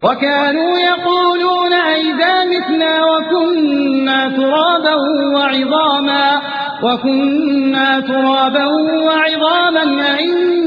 وكانوا يقولون أئذا متنا وكنا ترابا وعظاما أئنا